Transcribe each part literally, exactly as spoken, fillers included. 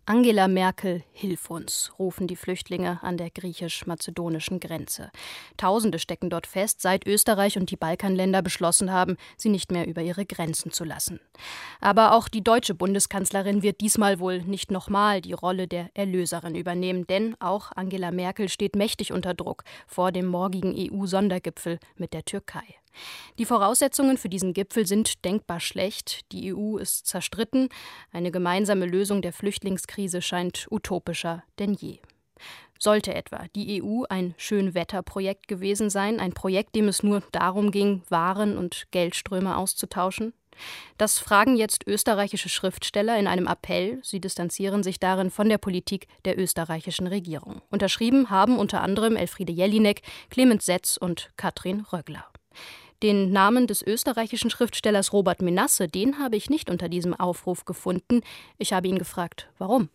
Angela Merkel, hilf uns, rufen die Flüchtlinge an der griechisch-mazedonischen Grenze. Tausende stecken dort fest, seit Österreich und die Balkanländer beschlossen haben, sie nicht mehr über ihre Grenzen zu lassen. Aber auch die deutsche Bundeskanzlerin wird diesmal wohl nicht nochmal die Rolle der Erlöserin übernehmen, denn auch Angela Merkel steht mächtig unter Druck vor dem morgigen E U-Sondergipfel mit der Türkei. Die Voraussetzungen für diesen Gipfel sind denkbar schlecht. Die E U ist zerstritten. Eine gemeinsame Lösung der Flüchtlingskrise scheint utopischer denn je. Sollte etwa die E U ein Schönwetterprojekt gewesen sein, ein Projekt, dem es nur darum ging, Waren und Geldströme auszutauschen? Das fragen jetzt österreichische Schriftsteller in einem Appell. Sie distanzieren sich darin von der Politik der österreichischen Regierung. Unterschrieben haben unter anderem Elfriede Jelinek, Clemens Setz und Katrin Röggler. Den Namen des österreichischen Schriftstellers Robert Menasse, den habe ich nicht unter diesem Aufruf gefunden. Ich habe ihn gefragt, warum?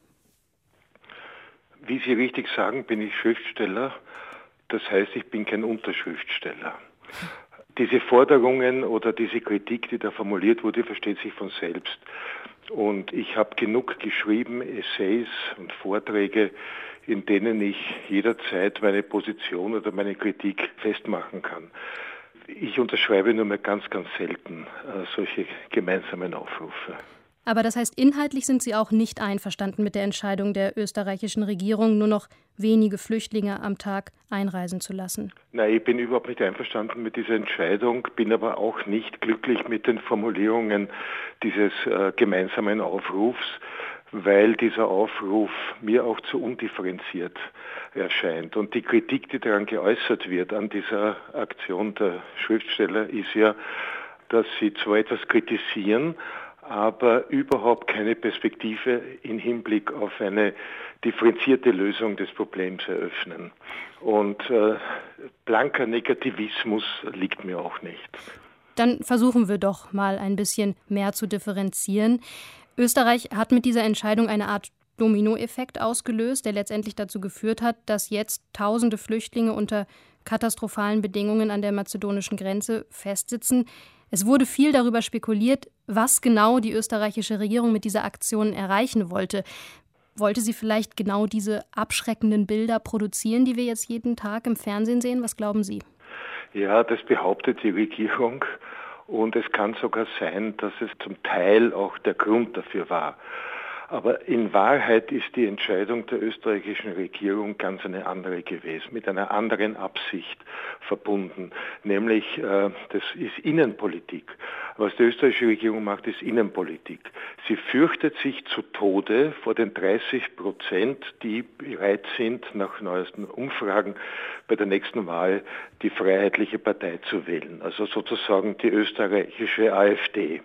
Wie Sie richtig sagen, bin ich Schriftsteller. Das heißt, ich bin kein Unterschriftsteller. Diese Forderungen oder diese Kritik, die da formuliert wurde, versteht sich von selbst. Und ich habe genug geschrieben, Essays und Vorträge, in denen ich jederzeit meine Position oder meine Kritik festmachen kann. Ich unterschreibe nur mehr ganz, ganz selten äh, solche gemeinsamen Aufrufe. Aber das heißt, inhaltlich sind Sie auch nicht einverstanden mit der Entscheidung der österreichischen Regierung, nur noch wenige Flüchtlinge am Tag einreisen zu lassen? Nein, ich bin überhaupt nicht einverstanden mit dieser Entscheidung, bin aber auch nicht glücklich mit den Formulierungen dieses äh, gemeinsamen Aufrufs, weil dieser Aufruf mir auch zu undifferenziert erscheint. Und die Kritik, die daran geäußert wird, an dieser Aktion der Schriftsteller, ist ja, dass sie zwar etwas kritisieren, aber überhaupt keine Perspektive im Hinblick auf eine differenzierte Lösung des Problems eröffnen. Und äh, blanker Negativismus liegt mir auch nicht. Dann versuchen wir doch mal ein bisschen mehr zu differenzieren. Österreich hat mit dieser Entscheidung eine Art Dominoeffekt ausgelöst, der letztendlich dazu geführt hat, dass jetzt tausende Flüchtlinge unter katastrophalen Bedingungen an der mazedonischen Grenze festsitzen. Es wurde viel darüber spekuliert, was genau die österreichische Regierung mit dieser Aktion erreichen wollte. Wollte sie vielleicht genau diese abschreckenden Bilder produzieren, die wir jetzt jeden Tag im Fernsehen sehen? Was glauben Sie? Ja, das behauptet die Regierung. Und es kann sogar sein, dass es zum Teil auch der Grund dafür war. Aber in Wahrheit ist die Entscheidung der österreichischen Regierung ganz eine andere gewesen, mit einer anderen Absicht verbunden. Nämlich, äh, das ist Innenpolitik. Was die österreichische Regierung macht, ist Innenpolitik. Sie fürchtet sich zu Tode vor den dreißig Prozent, die bereit sind, nach neuesten Umfragen bei der nächsten Wahl die Freiheitliche Partei zu wählen. Also sozusagen die österreichische AfD.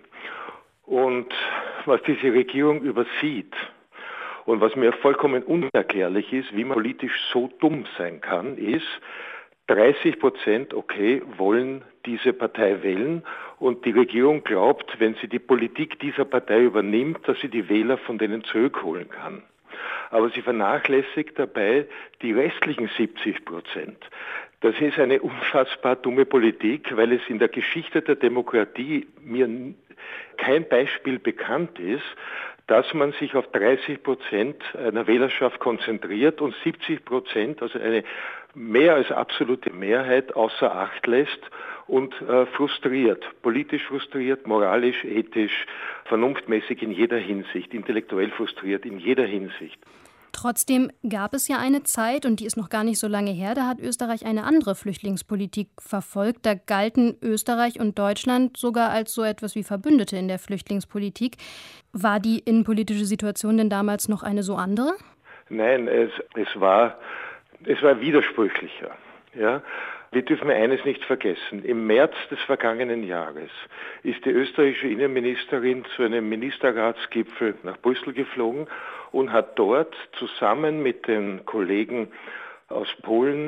Und was diese Regierung übersieht und was mir vollkommen unerklärlich ist, wie man politisch so dumm sein kann, ist, dreißig Prozent, okay, wollen diese Partei wählen und die Regierung glaubt, wenn sie die Politik dieser Partei übernimmt, dass sie die Wähler von denen zurückholen kann. Aber sie vernachlässigt dabei die restlichen siebzig Prozent. Das ist eine unfassbar dumme Politik, weil es in der Geschichte der Demokratie mir kein Beispiel bekannt ist, dass man sich auf dreißig Prozent einer Wählerschaft konzentriert und siebzig Prozent, also eine mehr als absolute Mehrheit, außer Acht lässt und äh, frustriert, politisch frustriert, moralisch, ethisch, vernunftmäßig in jeder Hinsicht, intellektuell frustriert in jeder Hinsicht. Trotzdem gab es ja eine Zeit, und die ist noch gar nicht so lange her, da hat Österreich eine andere Flüchtlingspolitik verfolgt. Da galten Österreich und Deutschland sogar als so etwas wie Verbündete in der Flüchtlingspolitik. War die innenpolitische Situation denn damals noch eine so andere? Nein, es, es, war, es war widersprüchlicher. Ja? Wir dürfen eines nicht vergessen. Im März des vergangenen Jahres ist die österreichische Innenministerin zu einem Ministerratsgipfel nach Brüssel geflogen und hat dort zusammen mit den Kollegen aus Polen,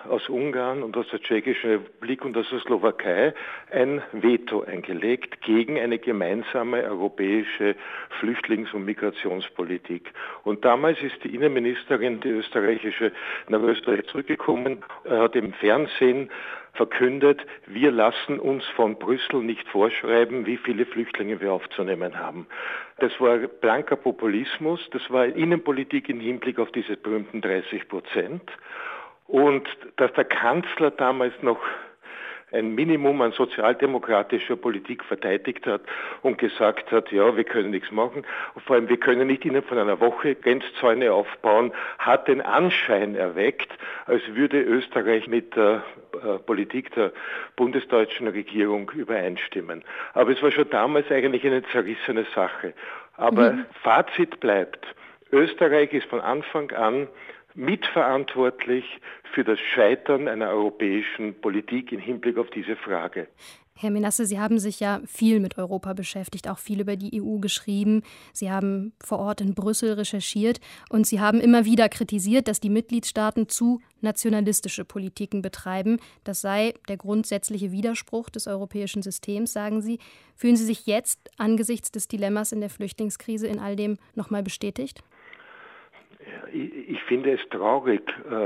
aus Ungarn und aus der Tschechischen Republik und aus der Slowakei ein Veto eingelegt gegen eine gemeinsame europäische Flüchtlings- und Migrationspolitik. Und damals ist die Innenministerin, die österreichische, nach Österreich zurückgekommen, hat im Fernsehen verkündet, wir lassen uns von Brüssel nicht vorschreiben, wie viele Flüchtlinge wir aufzunehmen haben. Das war blanker Populismus, das war Innenpolitik im Hinblick auf diese berühmten dreißig Prozent. Und dass der Kanzler damals noch ein Minimum an sozialdemokratischer Politik verteidigt hat und gesagt hat, ja, wir können nichts machen. Und vor allem, wir können nicht innerhalb von einer Woche Grenzzäune aufbauen, hat den Anschein erweckt, als würde Österreich mit der äh, Politik der bundesdeutschen Regierung übereinstimmen. Aber es war schon damals eigentlich eine zerrissene Sache. Aber mhm. Fazit bleibt, Österreich ist von Anfang an mitverantwortlich für das Scheitern einer europäischen Politik im Hinblick auf diese Frage. Herr Menasse, Sie haben sich ja viel mit Europa beschäftigt, auch viel über die E U geschrieben. Sie haben vor Ort in Brüssel recherchiert und Sie haben immer wieder kritisiert, dass die Mitgliedstaaten zu nationalistische Politiken betreiben. Das sei der grundsätzliche Widerspruch des europäischen Systems, sagen Sie. Fühlen Sie sich jetzt angesichts des Dilemmas in der Flüchtlingskrise in all dem nochmal bestätigt? Ich finde es traurig,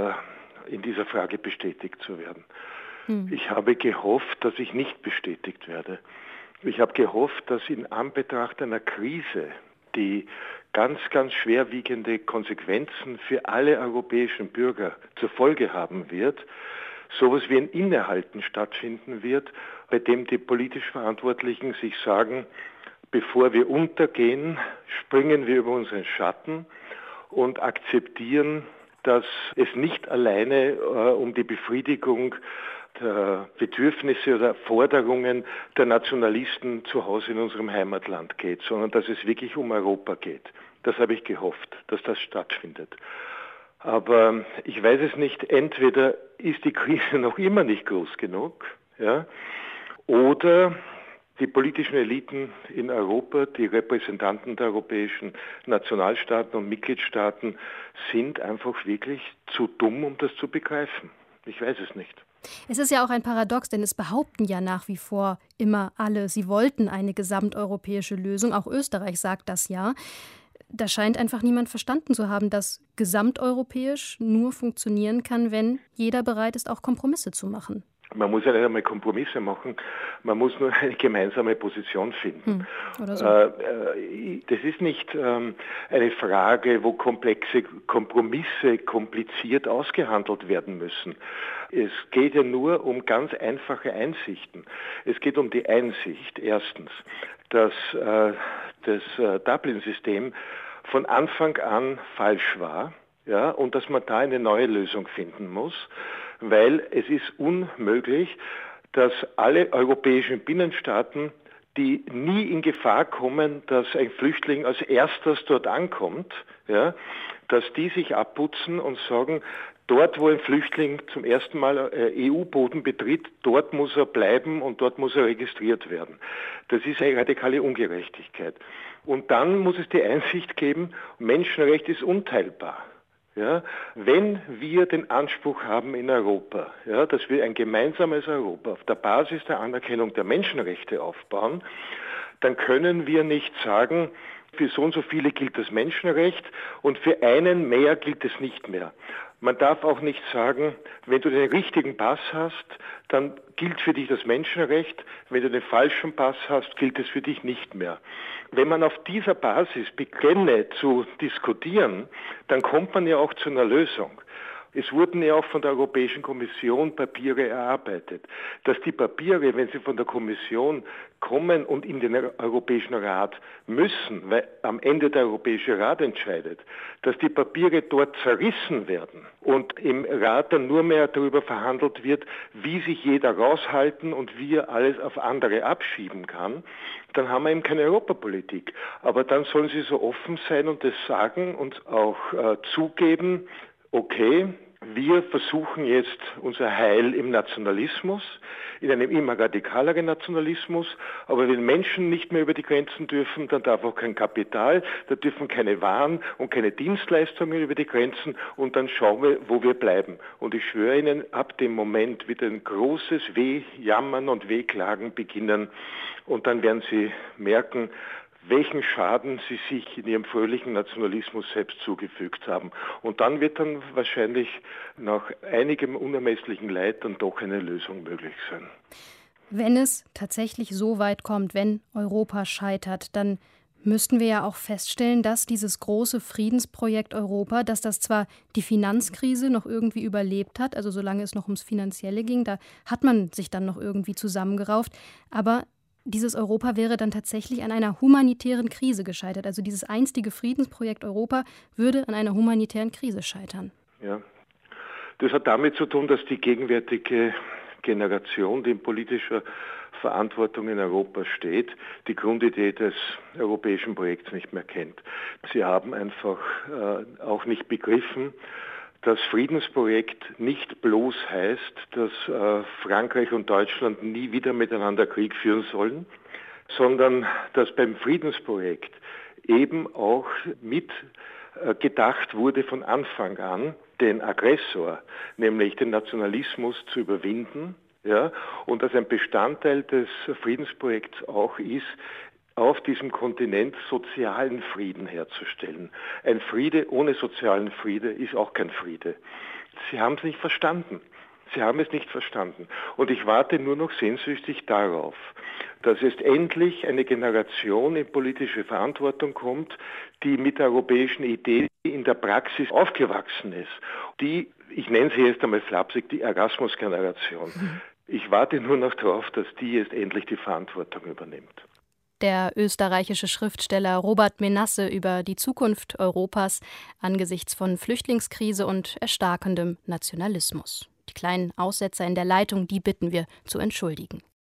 in dieser Frage bestätigt zu werden. Hm. Ich habe gehofft, dass ich nicht bestätigt werde. Ich habe gehofft, dass in Anbetracht einer Krise, die ganz, ganz schwerwiegende Konsequenzen für alle europäischen Bürger zur Folge haben wird, sowas wie ein Innehalten stattfinden wird, bei dem die politisch Verantwortlichen sich sagen, bevor wir untergehen, springen wir über unseren Schatten und akzeptieren, dass es nicht alleine äh, um die Befriedigung der Bedürfnisse oder Forderungen der Nationalisten zu Hause in unserem Heimatland geht, sondern dass es wirklich um Europa geht. Das habe ich gehofft, dass das stattfindet. Aber ich weiß es nicht, entweder ist die Krise noch immer nicht groß genug, ja, oder die politischen Eliten in Europa, die Repräsentanten der europäischen Nationalstaaten und Mitgliedstaaten sind einfach wirklich zu dumm, um das zu begreifen. Ich weiß es nicht. Es ist ja auch ein Paradox, denn es behaupten ja nach wie vor immer alle, sie wollten eine gesamteuropäische Lösung. Auch Österreich sagt das ja. Da scheint einfach niemand verstanden zu haben, dass gesamteuropäisch nur funktionieren kann, wenn jeder bereit ist, auch Kompromisse zu machen. Man muss ja nicht einmal Kompromisse machen, man muss nur eine gemeinsame Position finden. Hm, oder so. äh, das ist nicht ähm, eine Frage, wo komplexe Kompromisse kompliziert ausgehandelt werden müssen. Es geht ja nur um ganz einfache Einsichten. Es geht um die Einsicht, erstens, dass äh, das äh, Dublin-System von Anfang an falsch war, ja, und dass man da eine neue Lösung finden muss. Weil es ist unmöglich, dass alle europäischen Binnenstaaten, die nie in Gefahr kommen, dass ein Flüchtling als erstes dort ankommt, ja, dass die sich abputzen und sagen, dort, wo ein Flüchtling zum ersten Mal E U-Boden betritt, dort muss er bleiben und dort muss er registriert werden. Das ist eine radikale Ungerechtigkeit. Und dann muss es die Einsicht geben, Menschenrecht ist unteilbar. Ja, wenn wir den Anspruch haben in Europa, ja, dass wir ein gemeinsames Europa auf der Basis der Anerkennung der Menschenrechte aufbauen, dann können wir nicht sagen, für so und so viele gilt das Menschenrecht und für einen mehr gilt es nicht mehr. Man darf auch nicht sagen, wenn du den richtigen Pass hast, dann gilt für dich das Menschenrecht, wenn du den falschen Pass hast, gilt es für dich nicht mehr. Wenn man auf dieser Basis beginne zu diskutieren, dann kommt man ja auch zu einer Lösung. Es wurden ja auch von der Europäischen Kommission Papiere erarbeitet, dass die Papiere, wenn sie von der Kommission kommen und in den Europäischen Rat müssen, weil am Ende der Europäische Rat entscheidet, dass die Papiere dort zerrissen werden und im Rat dann nur mehr darüber verhandelt wird, wie sich jeder raushalten und wie er alles auf andere abschieben kann, dann haben wir eben keine Europapolitik. Aber dann sollen sie so offen sein und das sagen und auch äh, zugeben, okay, wir versuchen jetzt unser Heil im Nationalismus, in einem immer radikaleren Nationalismus, aber wenn Menschen nicht mehr über die Grenzen dürfen, dann darf auch kein Kapital, da dürfen keine Waren und keine Dienstleistungen über die Grenzen und dann schauen wir, wo wir bleiben. Und ich schwöre Ihnen, ab dem Moment wird ein großes Wehjammern und Wehklagen beginnen und dann werden Sie merken, welchen Schaden sie sich in ihrem fröhlichen Nationalismus selbst zugefügt haben. Und dann wird dann wahrscheinlich nach einigem unermesslichen Leid dann doch eine Lösung möglich sein. Wenn es tatsächlich so weit kommt, wenn Europa scheitert, dann müssten wir ja auch feststellen, dass dieses große Friedensprojekt Europa, dass das zwar die Finanzkrise noch irgendwie überlebt hat, also solange es noch ums Finanzielle ging, da hat man sich dann noch irgendwie zusammengerauft, aber dieses Europa wäre dann tatsächlich an einer humanitären Krise gescheitert. Also dieses einstige Friedensprojekt Europa würde an einer humanitären Krise scheitern. Ja, das hat damit zu tun, dass die gegenwärtige Generation, die in politischer Verantwortung in Europa steht, die Grundidee des europäischen Projekts nicht mehr kennt. Sie haben einfach äh, auch nicht begriffen, das Friedensprojekt nicht bloß heißt, dass äh, Frankreich und Deutschland nie wieder miteinander Krieg führen sollen, sondern dass beim Friedensprojekt eben auch mit äh, gedacht wurde von Anfang an, den Aggressor, nämlich den Nationalismus zu überwinden, ja, und dass ein Bestandteil des Friedensprojekts auch ist, auf diesem Kontinent sozialen Frieden herzustellen. Ein Friede ohne sozialen Friede ist auch kein Friede. Sie haben es nicht verstanden. Sie haben es nicht verstanden. Und ich warte nur noch sehnsüchtig darauf, dass jetzt endlich eine Generation in politische Verantwortung kommt, die mit der europäischen Idee in der Praxis aufgewachsen ist. Die, ich nenne sie jetzt einmal flapsig, die Erasmus-Generation. Ich warte nur noch darauf, dass die jetzt endlich die Verantwortung übernimmt. Der österreichische Schriftsteller Robert Menasse über die Zukunft Europas angesichts von Flüchtlingskrise und erstarkendem Nationalismus. Die kleinen Aussetzer in der Leitung, die bitten wir zu entschuldigen.